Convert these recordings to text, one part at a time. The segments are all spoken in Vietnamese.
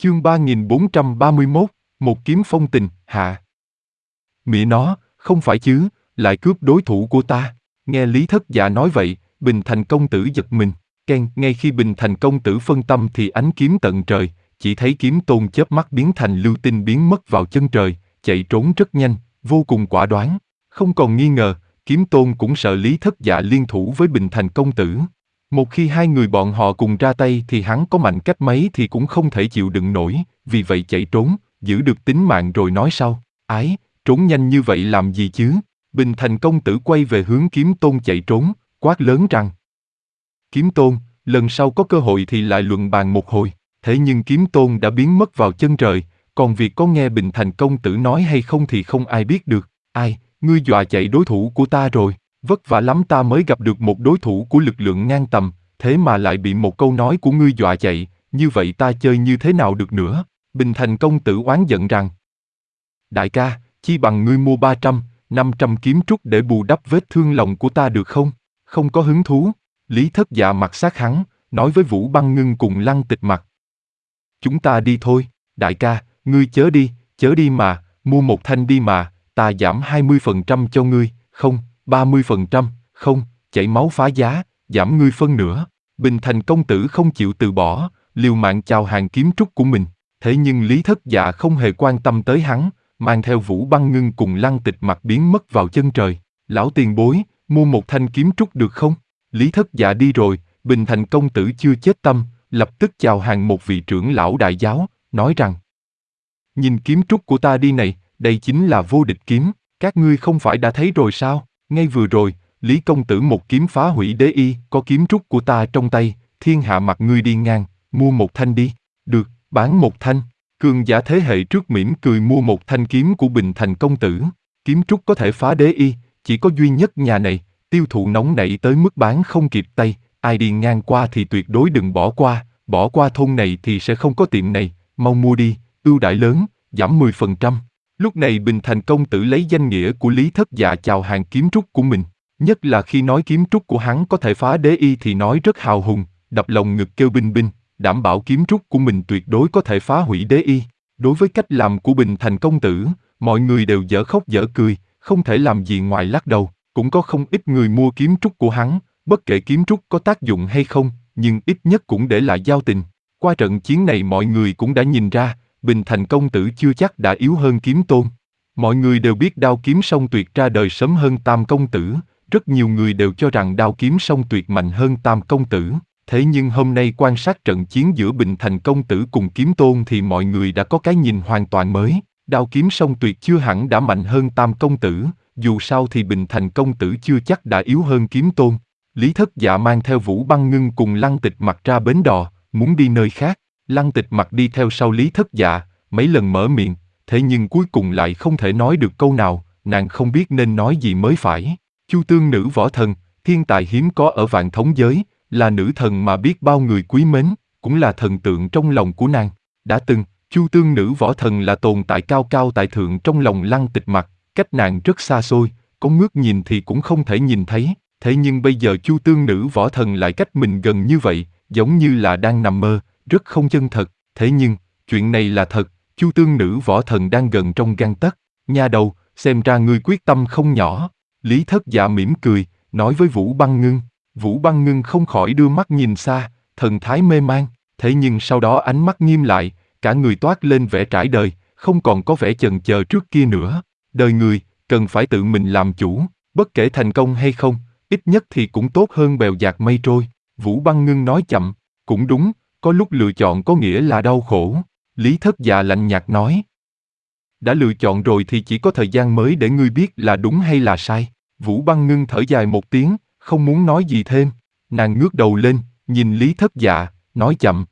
Chương 3431, một kiếm phong tình, hạ. Mẹ nó, không phải chứ, lại cướp đối thủ của ta. Nghe Lý Thất Dạ nói vậy, Bình Thành công tử giật mình. Ngay khi Bình Thành công tử phân tâm thì ánh kiếm tận trời, chỉ thấy kiếm tôn chớp mắt biến thành lưu tinh biến mất vào chân trời, chạy trốn rất nhanh, vô cùng quả đoán. Không còn nghi ngờ, kiếm tôn cũng sợ Lý Thất Dạ liên thủ với Bình Thành công tử. Một khi hai người bọn họ cùng ra tay thì hắn có mạnh cách mấy thì cũng không thể chịu đựng nổi, vì vậy chạy trốn, giữ được tính mạng rồi nói sau. Ái, trốn nhanh như vậy làm gì chứ? Bình Thành công tử quay về hướng kiếm tôn chạy trốn, quát lớn rằng: Kiếm tôn, lần sau có cơ hội thì lại luận bàn một hồi. Thế nhưng kiếm tôn đã biến mất vào chân trời, còn việc có nghe Bình Thành công tử nói hay không thì không ai biết được. Ai, ngươi dọa chạy đối thủ của ta rồi. Vất vả lắm ta mới gặp được một đối thủ của lực lượng ngang tầm, thế mà lại bị một câu nói của ngươi dọa chạy, như vậy ta chơi như thế nào được nữa? Bình Thành công tử oán giận rằng: Đại ca, chi bằng ngươi mua 300, 500 kiếm trúc để bù đắp vết thương lòng của ta được không? Không có hứng thú. Lý Thất Dạ mặt sát hắn, nói với Vũ Băng Ngưng cùng Lăng Tịch Mặc: Chúng ta đi thôi. Đại ca, ngươi chớ đi mà, mua một thanh đi mà, ta giảm 20% cho ngươi. Không, 30%, không, chảy máu phá giá, giảm ngươi phân nửa. Bình Thành công tử không chịu từ bỏ, liều mạng chào hàng kiếm trúc của mình. Thế nhưng Lý Thất Dạ không hề quan tâm tới hắn, mang theo Vũ Băng Ngưng cùng Lăng Tịch Mặc biến mất vào chân trời. Lão tiền bối, mua một thanh kiếm trúc được không? Lý Thất Dạ đi rồi, Bình Thành công tử chưa chết tâm, lập tức chào hàng một vị trưởng lão đại giáo, nói rằng: Nhìn kiếm trúc của ta đi này, đây chính là vô địch kiếm, các ngươi không phải đã thấy rồi sao? Ngay vừa rồi, Lý công tử một kiếm phá hủy đế y, có kiếm trúc của ta trong tay, thiên hạ mặt ngươi đi ngang, mua một thanh đi. Được, bán một thanh. Cường giả thế hệ trước mỉm cười mua một thanh kiếm của Bình Thành công tử. Kiếm trúc có thể phá đế y, chỉ có duy nhất nhà này, tiêu thụ nóng nảy tới mức bán không kịp tay, ai đi ngang qua thì tuyệt đối đừng bỏ qua thôn này thì sẽ không có tiệm này, mau mua đi, ưu đãi lớn, giảm 10%. Lúc này Bình Thành công tử lấy danh nghĩa của Lý Thất Dạ chào hàng kiếm trúc của mình, nhất là khi nói kiếm trúc của hắn có thể phá đế y thì nói rất hào hùng, đập lồng ngực kêu binh binh, đảm bảo kiếm trúc của mình tuyệt đối có thể phá hủy đế y. Đối với cách làm của Bình Thành công tử, mọi người đều dở khóc dở cười, không thể làm gì ngoài lắc đầu. Cũng có không ít người mua kiếm trúc của hắn, bất kể kiếm trúc có tác dụng hay không, nhưng ít nhất cũng để lại giao tình. Qua trận chiến này mọi người cũng đã nhìn ra, Bình Thành công tử chưa chắc đã yếu hơn kiếm tôn. Mọi người đều biết đao kiếm song tuyệt ra đời sớm hơn Tam công tử, rất nhiều người đều cho rằng đao kiếm song tuyệt mạnh hơn Tam công tử. Thế nhưng hôm nay quan sát trận chiến giữa Bình Thành công tử cùng kiếm tôn thì mọi người đã có cái nhìn hoàn toàn mới. Đao kiếm song tuyệt chưa hẳn đã mạnh hơn Tam công tử, dù sao thì Bình Thành công tử chưa chắc đã yếu hơn kiếm tôn. Lý Thất Dạ mang theo Vũ Băng Ngưng cùng Lăng Tịch Mặc ra bến đò, muốn đi nơi khác. Lăng Tịch Mặc đi theo sau Lý Thất Dạ, mấy lần mở miệng, thế nhưng cuối cùng lại không thể nói được câu nào, nàng không biết nên nói gì mới phải. Chu Tương Nữ võ thần, thiên tài hiếm có ở vạn thống giới, là nữ thần mà biết bao người quý mến, cũng là thần tượng trong lòng của nàng. Đã từng, Chu Tương Nữ võ thần là tồn tại cao cao tại thượng trong lòng Lăng Tịch Mặc, cách nàng rất xa xôi, có ngước nhìn thì cũng không thể nhìn thấy. Thế nhưng bây giờ Chu Tương Nữ võ thần lại cách mình gần như vậy, giống như là đang nằm mơ, rất không chân thật. Thế nhưng, chuyện này là thật, Chu Tương Nữ võ thần đang gần trong gang tấc. Nha đầu, xem ra ngươi quyết tâm không nhỏ. Lý Thất Dạ mỉm cười, nói với Vũ Băng Ngưng. Vũ Băng Ngưng không khỏi đưa mắt nhìn xa, thần thái mê man. Thế nhưng sau đó ánh mắt nghiêm lại, cả người toát lên vẻ trải đời, không còn có vẻ chần chờ trước kia nữa. Đời người, cần phải tự mình làm chủ, bất kể thành công hay không, ít nhất thì cũng tốt hơn bèo dạt mây trôi. Vũ Băng Ngưng nói chậm, cũng đúng, có lúc lựa chọn có nghĩa là đau khổ. Lý Thất Dạ lạnh nhạt nói. Đã lựa chọn rồi thì chỉ có thời gian mới để ngươi biết là đúng hay là sai. Vũ Băng Ngưng thở dài một tiếng, không muốn nói gì thêm. Nàng ngước đầu lên, nhìn Lý Thất Dạ, nói chậm.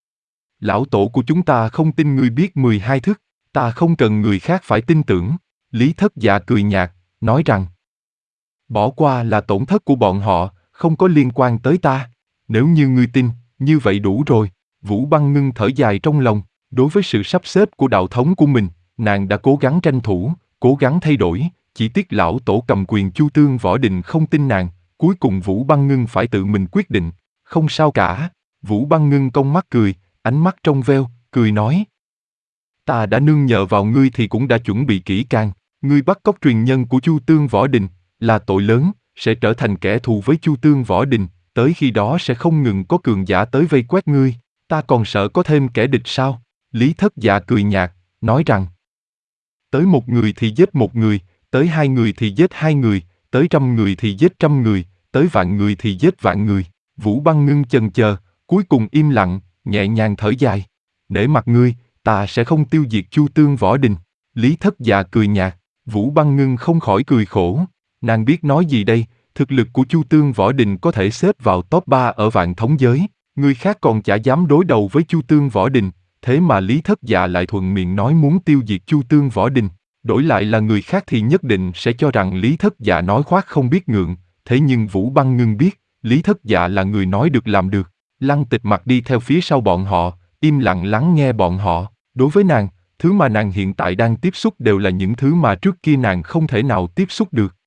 Lão tổ của chúng ta không tin ngươi biết 12 thức, ta không cần người khác phải tin tưởng. Lý Thất Dạ cười nhạt, nói rằng. Bỏ qua là tổn thất của bọn họ, không có liên quan tới ta. Nếu như ngươi tin, như vậy đủ rồi. Vũ Băng Ngưng thở dài trong lòng, đối với sự sắp xếp của đạo thống của mình, nàng đã cố gắng tranh thủ, cố gắng thay đổi, chỉ tiếc lão tổ cầm quyền Chu Tương Võ Đình không tin nàng, cuối cùng Vũ Băng Ngưng phải tự mình quyết định. Không sao cả. Vũ Băng Ngưng cong mắt cười, ánh mắt trong veo, cười nói. Ta đã nương nhờ vào ngươi thì cũng đã chuẩn bị kỹ càng, ngươi bắt cóc truyền nhân của Chu Tương Võ Đình, là tội lớn, sẽ trở thành kẻ thù với Chu Tương Võ Đình, tới khi đó sẽ không ngừng có cường giả tới vây quét ngươi, ta còn sợ có thêm kẻ địch sao? Lý Thất Dạ cười nhạt, nói rằng, tới một người thì giết một người, tới hai người thì giết hai người, tới trăm người thì giết trăm người, tới vạn người thì giết vạn người. Vũ Băng Ngưng chần chờ, cuối cùng im lặng, nhẹ nhàng thở dài. Nể mặt ngươi, ta sẽ không tiêu diệt Chu Tương Võ Đình. Lý Thất Dạ cười nhạt, Vũ Băng Ngưng không khỏi cười khổ. Nàng biết nói gì đây, thực lực của Chu Tương Võ Đình có thể xếp vào top 3 ở vạn thống giới. Người khác còn chả dám đối đầu với Chu Tương Võ Đình, thế mà Lý Thất Dạ lại thuận miệng nói muốn tiêu diệt Chu Tương Võ Đình. Đổi lại là người khác thì nhất định sẽ cho rằng Lý Thất Dạ nói khoác không biết ngượng, thế nhưng Vũ Băng Ngưng biết, Lý Thất Dạ là người nói được làm được. Lăng Tịch Mặc đi theo phía sau bọn họ, im lặng lắng nghe bọn họ. Đối với nàng, thứ mà nàng hiện tại đang tiếp xúc đều là những thứ mà trước kia nàng không thể nào tiếp xúc được.